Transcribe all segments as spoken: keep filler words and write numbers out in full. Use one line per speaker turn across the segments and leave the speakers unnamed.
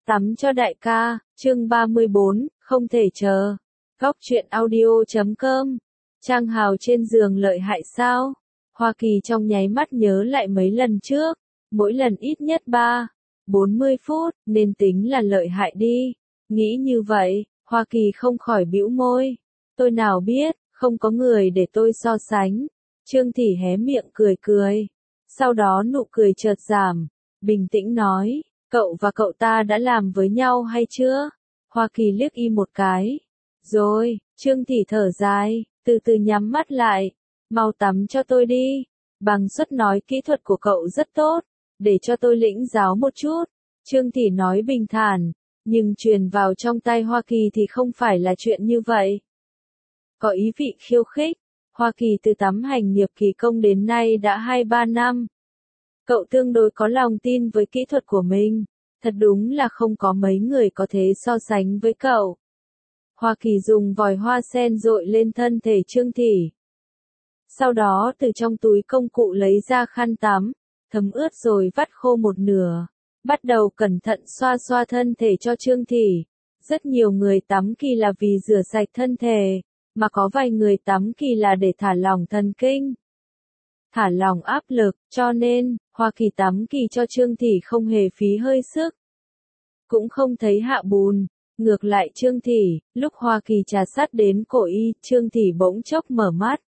Tắm cho đại ca, chương ba mươi bốn, không thể chờ. Góc truyện audio chấm com. Trang Hào trên giường lợi hại sao? Hoa Kỳ trong nháy mắt nhớ lại mấy lần trước, mỗi lần ít nhất ba, bốn mươi phút, nên tính là lợi hại đi. Nghĩ như vậy, Hoa Kỳ không khỏi bĩu môi. Tôi nào biết, không có người để tôi so sánh. Trương Thị hé miệng cười cười. Sau đó nụ cười chợt giảm, bình tĩnh nói, cậu và cậu ta đã làm với nhau hay chưa? Hoa Kỳ liếc y một cái. Rồi, Trương Thị thở dài, từ từ nhắm mắt lại. Mau tắm cho tôi đi. Bằng Xuất nói kỹ thuật của cậu rất tốt, để cho tôi lĩnh giáo một chút. Trương Thị nói bình thản, nhưng truyền vào trong tai Hoa Kỳ thì không phải là chuyện như vậy. Có ý vị khiêu khích. Hoa Kỳ từ tắm hành nghiệp kỳ công đến nay đã hai ba năm. Cậu tương đối có lòng tin với kỹ thuật của mình. Thật đúng là không có mấy người có thể so sánh với cậu. Hoa Kỳ dùng vòi hoa sen dội lên thân thể Trương Thị. Sau đó từ trong túi công cụ lấy ra khăn tắm, thấm ướt rồi vắt khô một nửa. Bắt đầu cẩn thận xoa xoa thân thể cho Trương Thị. Rất nhiều người tắm kỳ là vì rửa sạch thân thể, mà có vài người tắm kỳ là để thả lỏng thần kinh, thả lỏng áp lực, cho nên, Hoa Kỳ tắm kỳ cho Trương Thị không hề phí hơi sức. Cũng không thấy hạ bùn. Ngược lại Trương Thị, lúc Hoa Kỳ trà sát đến cổ y, Trương Thị bỗng chốc mở mắt.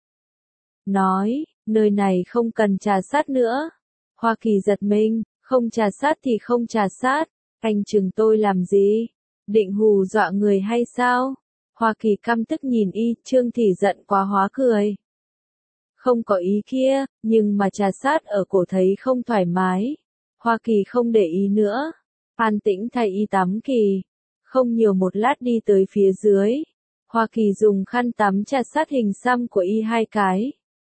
Nói, nơi này không cần trà sát nữa. Hoa Kỳ giật mình, không trà sát thì không trà sát, anh chừng tôi làm gì? Định hù dọa người hay sao? Hoa Kỳ căm tức nhìn y, Trương Thị giận quá hóa cười. Không có ý kia, nhưng mà trà sát ở cổ thấy không thoải mái. Hoa Kỳ không để ý nữa. An tĩnh thay y tắm kỳ. Không nhiều một lát đi tới phía dưới. Hoa Kỳ dùng khăn tắm trà sát hình xăm của y hai cái.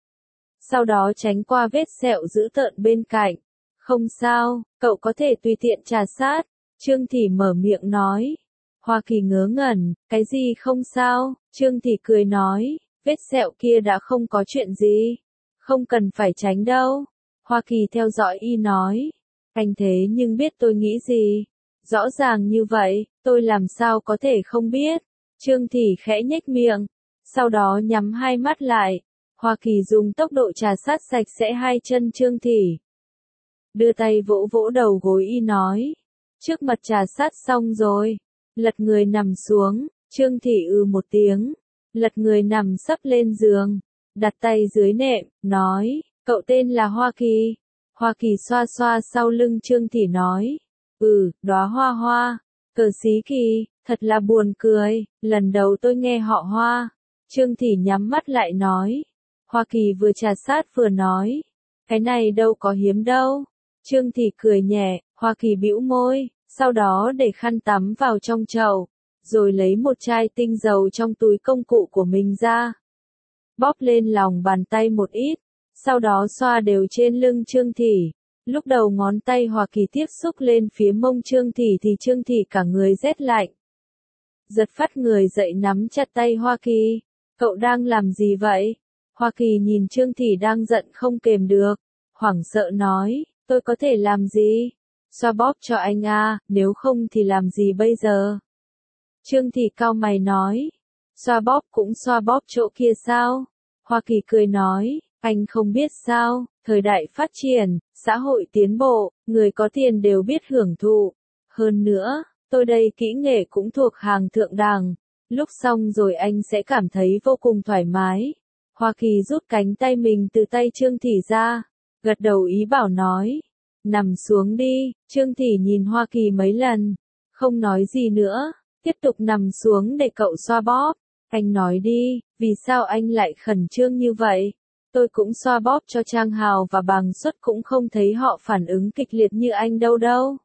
Sau đó tránh qua vết sẹo dữ tợn bên cạnh. Không sao, cậu có thể tùy tiện trà sát. Trương Thị mở miệng nói. Hoa Kỳ ngớ ngẩn, cái gì không sao? Trương Thị cười nói, vết sẹo kia đã không có chuyện gì. Không cần phải tránh đâu. Hoa Kỳ theo dõi y nói. Anh thế nhưng biết tôi nghĩ gì? Rõ ràng như vậy, tôi làm sao có thể không biết? Trương Thị khẽ nhếch miệng, sau đó nhắm hai mắt lại. Hoa Kỳ dùng tốc độ trà sát sạch sẽ hai chân Trương Thị. Đưa tay vỗ vỗ đầu gối y nói. Trước mặt trà sát xong rồi. Lật người nằm xuống, Trương Thị ư một tiếng. Lật người nằm sấp lên giường. Đặt tay dưới nệm, nói, cậu tên là Hoa Kỳ. Hoa Kỳ xoa xoa sau lưng Trương Thị nói. Ừ, đóa hoa hoa. Cờ xí kỳ, thật là buồn cười, lần đầu tôi nghe họ Hoa. Trương Thị nhắm mắt lại nói. Hoa Kỳ vừa trà sát vừa nói. Cái này đâu có hiếm đâu. Trương Thị cười nhẹ, Hoa Kỳ bĩu môi, sau đó để khăn tắm vào trong chậu, rồi lấy một chai tinh dầu trong túi công cụ của mình ra. Bóp lên lòng bàn tay một ít, sau đó xoa đều trên lưng Trương Thị. Lúc đầu ngón tay Hoa Kỳ tiếp xúc lên phía mông Trương Thị thì Trương Thị cả người rét lạnh. Giật phát người dậy nắm chặt tay Hoa Kỳ. Cậu đang làm gì vậy? Hoa Kỳ nhìn Trương Thị đang giận không kềm được. Hoảng sợ nói, tôi có thể làm gì? Xoa bóp cho anh à, nếu không thì làm gì bây giờ? Trương Thị cau mày nói, xoa bóp cũng xoa bóp chỗ kia sao? Hoa Kỳ cười nói, anh không biết sao, thời đại phát triển, xã hội tiến bộ, người có tiền đều biết hưởng thụ. Hơn nữa, tôi đây kỹ nghệ cũng thuộc hàng thượng đẳng. Lúc xong rồi anh sẽ cảm thấy vô cùng thoải mái. Hoa Kỳ rút cánh tay mình từ tay Trương Thị ra, gật đầu ý bảo nói. Nằm xuống đi. Trương Thị nhìn Hoa Kỳ mấy lần, không nói gì nữa, tiếp tục nằm xuống để cậu xoa bóp. Anh nói đi, vì sao anh lại khẩn trương như vậy? Tôi cũng xoa bóp cho Trang Hào và Bằng Xuất cũng không thấy họ phản ứng kịch liệt như anh đâu đâu.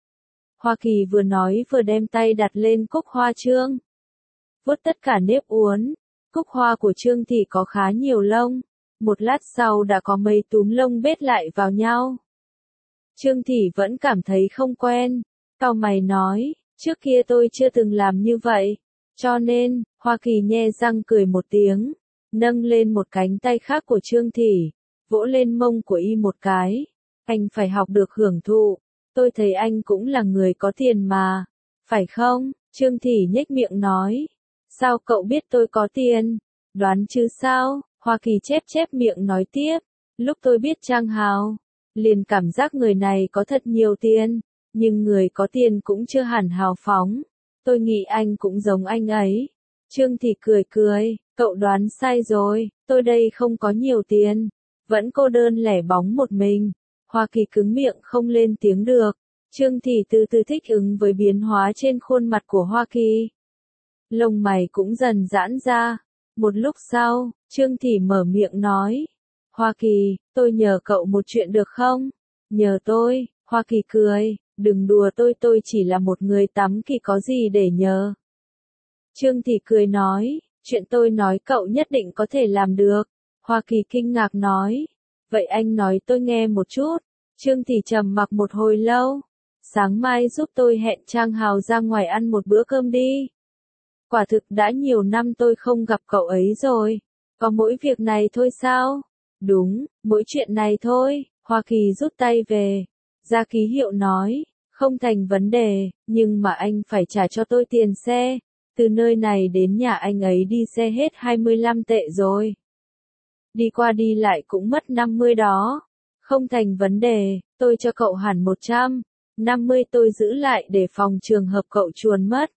Hoa Kỳ vừa nói vừa đem tay đặt lên cúc hoa Trương. Vuốt tất cả nếp uốn. Cúc hoa của Trương Thị có khá nhiều lông. Một lát sau đã có mấy túm lông bết lại vào nhau. Trương Thị vẫn cảm thấy không quen. Cau mày nói, trước kia tôi chưa từng làm như vậy. Cho nên, Hoa Kỳ nhe răng cười một tiếng. Nâng lên một cánh tay khác của Trương Thị. Vỗ lên mông của y một cái. Anh phải học được hưởng thụ. Tôi thấy anh cũng là người có tiền mà. Phải không? Trương Thị nhếch miệng nói. Sao cậu biết tôi có tiền? Đoán chứ sao? Hoa Kỳ chép chép miệng nói tiếp. Lúc tôi biết Trang Hào, liền cảm giác người này có thật nhiều tiền, nhưng người có tiền cũng chưa hẳn hào phóng. Tôi nghĩ anh cũng giống anh ấy. Trương Thị cười cười, cậu đoán sai rồi, tôi đây không có nhiều tiền, vẫn cô đơn lẻ bóng một mình. Hoa Kỳ cứng miệng không lên tiếng được. Trương Thị từ từ thích ứng với biến hóa trên khuôn mặt của Hoa Kỳ. Lông mày cũng dần giãn ra. Một lúc sau, Trương Thị mở miệng nói. Hoa Kỳ, tôi nhờ cậu một chuyện được không? Nhờ tôi, Hoa Kỳ cười, đừng đùa tôi tôi chỉ là một người tắm kỳ có gì để nhờ. Trương Thị cười nói, chuyện tôi nói cậu nhất định có thể làm được. Hoa Kỳ kinh ngạc nói, vậy anh nói tôi nghe một chút. Trương Thị trầm mặc một hồi lâu. Sáng mai giúp tôi hẹn Trang Hào ra ngoài ăn một bữa cơm đi. Quả thực đã nhiều năm tôi không gặp cậu ấy rồi. Có mỗi việc này thôi sao? Đúng, mỗi chuyện này thôi. Hoa Kỳ rút tay về. Ra ký hiệu nói, không thành vấn đề, nhưng mà anh phải trả cho tôi tiền xe. Từ nơi này đến nhà anh ấy đi xe hết hai mươi lăm tệ rồi. Đi qua đi lại cũng mất năm mươi đó. Không thành vấn đề, tôi cho cậu hẳn một trăm. năm mươi tôi giữ lại để phòng trường hợp cậu chuồn mất.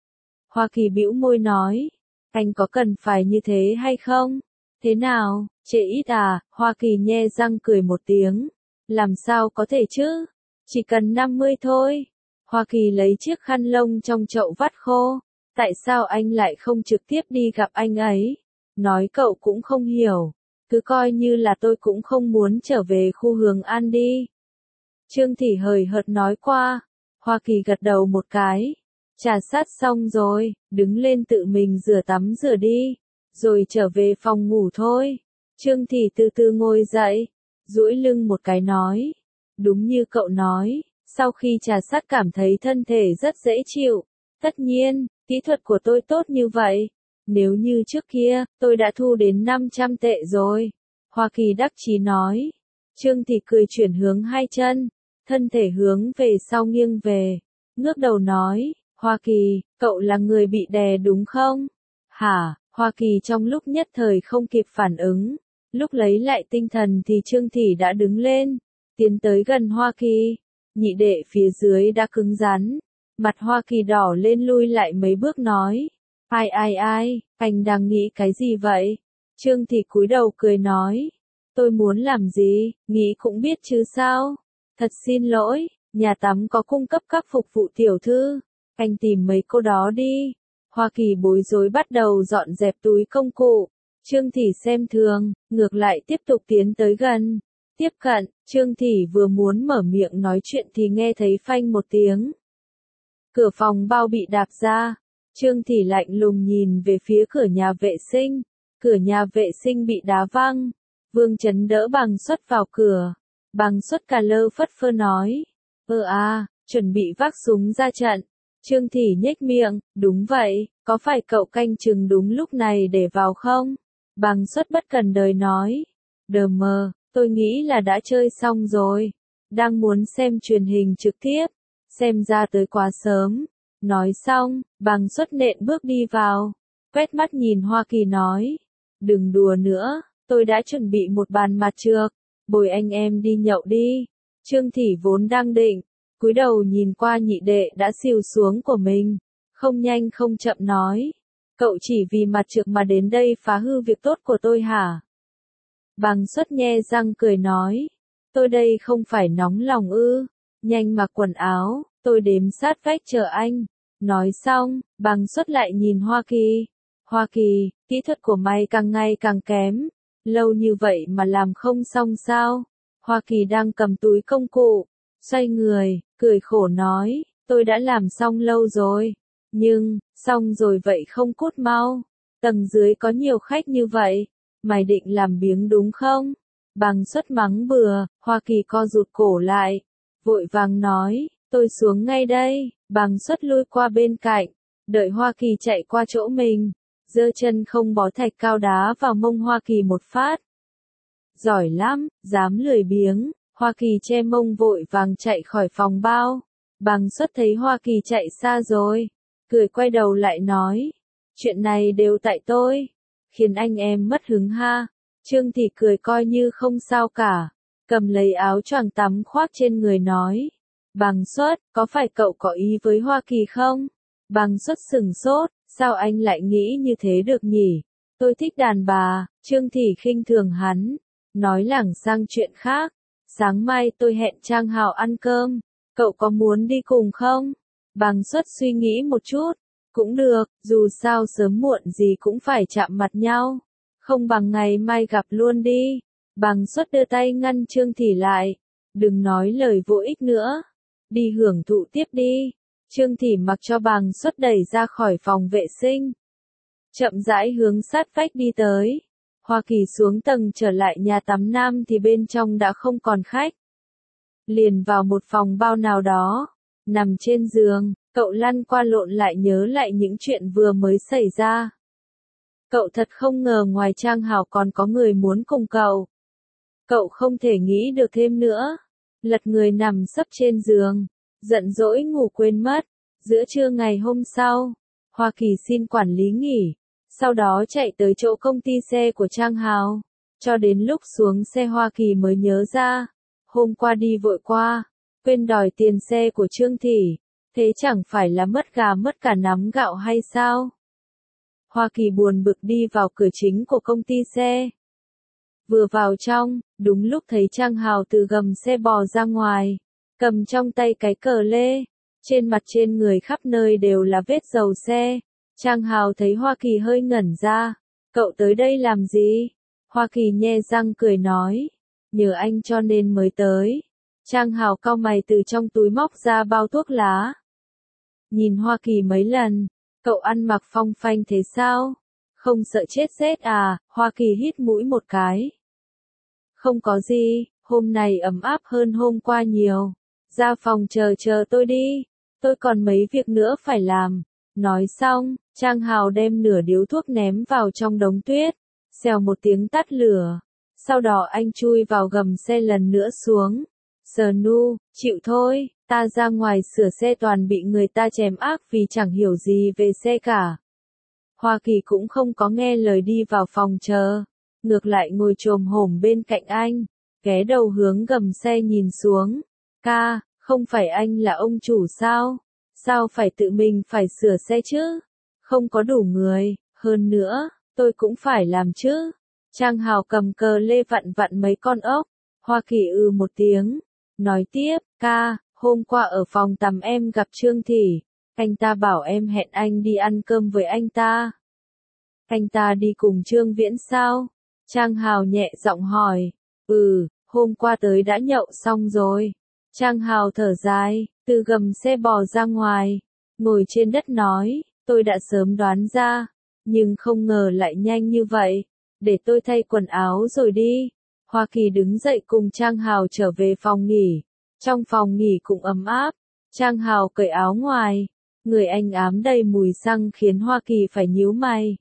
Hoa Kỳ bĩu môi nói, anh có cần phải như thế hay không? Thế nào, trễ ít à? Hoa Kỳ nhe răng cười một tiếng. Làm sao có thể chứ? Chỉ cần năm mươi thôi. Hoa Kỳ lấy chiếc khăn lông trong chậu vắt khô. Tại sao anh lại không trực tiếp đi gặp anh ấy? Nói cậu cũng không hiểu. Cứ coi như là tôi cũng không muốn trở về khu Hướng An đi. Trương Thị hời hợt nói qua. Hoa Kỳ gật đầu một cái. Trà sát xong rồi, đứng lên tự mình rửa tắm rửa đi. Rồi trở về phòng ngủ thôi. Trương Thị từ từ ngồi dậy. Duỗi lưng một cái nói. Đúng như cậu nói, sau khi trà sát cảm thấy thân thể rất dễ chịu. Tất nhiên, kỹ thuật của tôi tốt như vậy. Nếu như trước kia, tôi đã thu đến năm trăm tệ rồi. Hoa Kỳ đắc chí nói. Trương Thị cười chuyển hướng hai chân. Thân thể hướng về sau nghiêng về. Ngước đầu nói. Hoa Kỳ, cậu là người bị đè đúng không? Hả? Hoa Kỳ trong lúc nhất thời không kịp phản ứng. Lúc lấy lại tinh thần thì Trương Thị đã đứng lên. Tiến tới gần Hoa Kỳ. Nhị đệ phía dưới đã cứng rắn. Mặt Hoa Kỳ đỏ lên lui lại mấy bước nói. Ai ai ai, anh đang nghĩ cái gì vậy? Trương Thị cúi đầu cười nói. Tôi muốn làm gì, nghĩ cũng biết chứ sao? Thật xin lỗi, nhà tắm có cung cấp các phục vụ tiểu thư. Anh tìm mấy cô đó đi. Hoa Kỳ bối rối bắt đầu dọn dẹp túi công cụ. Trương Thị xem thường, ngược lại tiếp tục tiến tới gần. Tiếp cận, Trương Thị vừa muốn mở miệng nói chuyện thì nghe thấy phanh một tiếng. Cửa phòng bao bị đạp ra. Trương Thị lạnh lùng nhìn về phía cửa nhà vệ sinh. Cửa nhà vệ sinh bị đá văng. Vương Chấn đỡ Bằng Xuất vào cửa. Bằng Xuất cà lơ phất phơ nói. Ơ à, chuẩn bị vác súng ra trận. Trương Thị nhếch miệng, đúng vậy, có phải cậu canh chừng đúng lúc này để vào không? Bằng Xuất bất cần đời nói. Đờ mờ, tôi nghĩ là đã chơi xong rồi. Đang muốn xem truyền hình trực tiếp. Xem ra tới quá sớm. Nói xong, Bằng Xuất nện bước đi vào. Quét mắt nhìn Hoa Kỳ nói. Đừng đùa nữa, tôi đã chuẩn bị một bàn mặt trược. Bồi anh em đi nhậu đi. Trương Thị vốn đang định. Cúi đầu nhìn qua nhị đệ đã xìu xuống của mình. Không nhanh không chậm nói. Cậu chỉ vì mặt trược mà đến đây phá hư việc tốt của tôi hả? Bằng Xuất nhe răng cười nói. Tôi đây không phải nóng lòng ư. Nhanh mặc quần áo, tôi đếm sát vách chờ anh. Nói xong, Bằng Xuất lại nhìn Hoa Kỳ. Hoa Kỳ, kỹ thuật của mày càng ngày càng kém. Lâu như vậy mà làm không xong sao? Hoa Kỳ đang cầm túi công cụ. Xoay người, cười khổ nói. Tôi đã làm xong lâu rồi. Nhưng, xong rồi vậy không cút mau. Tầng dưới có nhiều khách như vậy. Mày định làm biếng đúng không? Bằng Xuất mắng bừa, Hoa Kỳ co rụt cổ lại. Vội vàng nói, tôi xuống ngay đây. Bằng Xuất lui qua bên cạnh. Đợi Hoa Kỳ chạy qua chỗ mình. Giơ chân không bó thạch cao đá vào mông Hoa Kỳ một phát. Giỏi lắm, dám lười biếng. Hoa Kỳ che mông vội vàng chạy khỏi phòng bao. Bằng Xuất thấy Hoa Kỳ chạy xa rồi, cười quay đầu lại nói, chuyện này đều tại tôi, khiến anh em mất hứng ha. Trương Thị cười coi như không sao cả, cầm lấy áo choàng tắm khoác trên người nói, Bằng Xuất, có phải cậu có ý với Hoa Kỳ không? Bằng Xuất sừng sốt, sao anh lại nghĩ như thế được nhỉ? Tôi thích đàn bà. Trương Thị khinh thường hắn, nói lảng sang chuyện khác, sáng mai tôi hẹn Trang Hào ăn cơm, cậu có muốn đi cùng không? Bằng Xuất suy nghĩ một chút, cũng được, dù sao sớm muộn gì cũng phải chạm mặt nhau, không bằng ngày mai gặp luôn đi. Bằng Xuất đưa tay ngăn Trương Thị lại, đừng nói lời vô ích nữa, đi hưởng thụ tiếp đi. Trương Thị mặc cho Bằng Xuất đẩy ra khỏi phòng vệ sinh, chậm rãi hướng sát vách đi tới. Hoa Kỳ xuống tầng trở lại nhà tắm nam thì bên trong đã không còn khách. Liền vào một phòng bao nào đó, nằm trên giường, cậu lăn qua lộn lại nhớ lại những chuyện vừa mới xảy ra. Cậu thật không ngờ ngoài Trang Hào còn có người muốn cùng cậu. Cậu không thể nghĩ được thêm nữa. Lật người nằm sấp trên giường, giận dỗi ngủ quên mất. Giữa trưa ngày hôm sau, Hoa Kỳ xin quản lý nghỉ, sau đó chạy tới chỗ công ty xe của Trang Hào. Cho đến lúc xuống xe Hoa Kỳ mới nhớ ra, hôm qua đi vội qua, quên đòi tiền xe của Trương Thị, thế chẳng phải là mất gà mất cả nắm gạo hay sao? Hoa Kỳ buồn bực đi vào cửa chính của công ty xe. Vừa vào trong, đúng lúc thấy Trang Hào từ gầm xe bò ra ngoài, cầm trong tay cái cờ lê, trên mặt trên người khắp nơi đều là vết dầu xe. Trang Hào thấy Hoa Kỳ hơi ngẩn ra, cậu tới đây làm gì? Hoa Kỳ nhe răng cười nói, nhờ anh cho nên mới tới. Trang Hào cau mày từ trong túi móc ra bao thuốc lá. Nhìn Hoa Kỳ mấy lần, cậu ăn mặc phong phanh thế sao? Không sợ chết rét à? Hoa Kỳ hít mũi một cái. Không có gì, hôm nay ấm áp hơn hôm qua nhiều. Ra phòng chờ chờ tôi đi, tôi còn mấy việc nữa phải làm. Nói xong, Trang Hào đem nửa điếu thuốc ném vào trong đống tuyết, xèo một tiếng tắt lửa. Sau đó anh chui vào gầm xe lần nữa xuống. Sờ nu, chịu thôi, ta ra ngoài sửa xe toàn bị người ta chém ác vì chẳng hiểu gì về xe cả. Hoa Kỳ cũng không có nghe lời đi vào phòng chờ, ngược lại ngồi chồm hổm bên cạnh anh, ghé đầu hướng gầm xe nhìn xuống. Ca, không phải anh là ông chủ sao? Sao phải tự mình phải sửa xe chứ? Không có đủ người, hơn nữa, tôi cũng phải làm chứ. Trang Hào cầm cờ lê vặn vặn mấy con ốc. Hoa Kỳ ư một tiếng, nói tiếp, ca, hôm qua ở phòng tắm em gặp Trương Thị, anh ta bảo em hẹn anh đi ăn cơm với anh ta. Anh ta đi cùng Trương Viễn sao? Trang Hào nhẹ giọng hỏi, ừ, hôm qua tới đã nhậu xong rồi. Trang Hào thở dài, từ gầm xe bò ra ngoài, ngồi trên đất nói, tôi đã sớm đoán ra, nhưng không ngờ lại nhanh như vậy, để tôi thay quần áo rồi đi. Hoa Kỳ đứng dậy cùng Trang Hào trở về phòng nghỉ, trong phòng nghỉ cũng ấm áp, Trang Hào cởi áo ngoài, người anh ám đầy mùi xăng khiến Hoa Kỳ phải nhíu mày.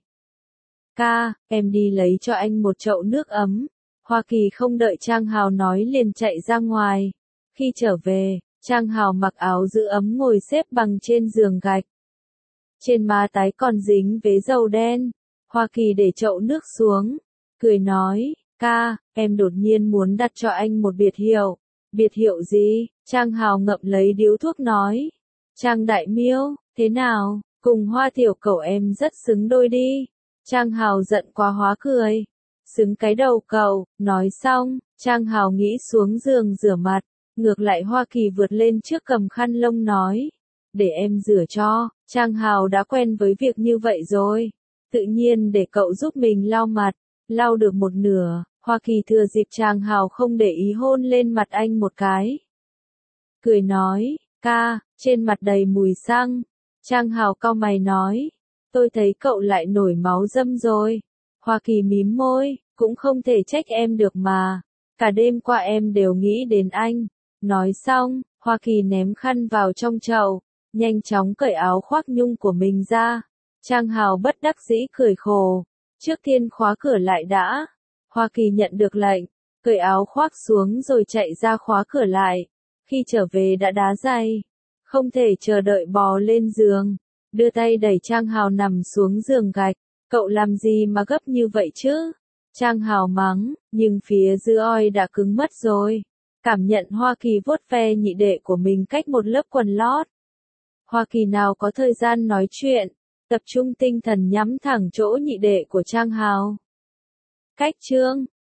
Ca, em đi lấy cho anh một chậu nước ấm. Hoa Kỳ không đợi Trang Hào nói liền chạy ra ngoài. Khi trở về, Trang Hào mặc áo giữ ấm ngồi xếp bằng trên giường gạch. Trên má tái còn dính vế dầu đen. Hoa Kỳ để chậu nước xuống, cười nói, ca, em đột nhiên muốn đặt cho anh một biệt hiệu. Biệt hiệu gì? Trang Hào ngậm lấy điếu thuốc nói. Trang Đại Miêu, thế nào? Cùng Hoa tiểu cậu em rất xứng đôi đi. Trang Hào giận quá hóa cười. Xứng cái đầu cậu. Nói xong, Trang Hào nghĩ xuống giường rửa mặt. Ngược lại Hoa Kỳ vượt lên trước cầm khăn lông nói, để em rửa cho. Trang Hào đã quen với việc như vậy rồi, tự nhiên để cậu giúp mình lau mặt. Lau được một nửa, Hoa Kỳ thừa dịp Trang Hào không để ý hôn lên mặt anh một cái. Cười nói, ca, trên mặt đầy mùi xăng. Trang Hào cau mày nói, tôi thấy cậu lại nổi máu dâm rồi. Hoa Kỳ mím môi, cũng không thể trách em được mà. Cả đêm qua em đều nghĩ đến anh. Nói xong, Hoa Kỳ ném khăn vào trong chậu, nhanh chóng cởi áo khoác nhung của mình ra. Trang Hào bất đắc dĩ cười khổ. Trước tiên khóa cửa lại đã. Hoa Kỳ nhận được lệnh, cởi áo khoác xuống rồi chạy ra khóa cửa lại. Khi trở về đã đá giày. không thể chờ đợi bò lên giường, đưa tay đẩy Trang Hào nằm xuống giường gạch. Cậu làm gì mà gấp như vậy chứ? Trang Hào mắng, nhưng phía dưới oi đã cứng mất rồi. Cảm nhận Hoa Kỳ vuốt ve nhị đệ của mình cách một lớp quần lót. Hoa Kỳ nào có thời gian nói chuyện, tập trung tinh thần nhắm thẳng chỗ nhị đệ của Trang Hào. Cách chương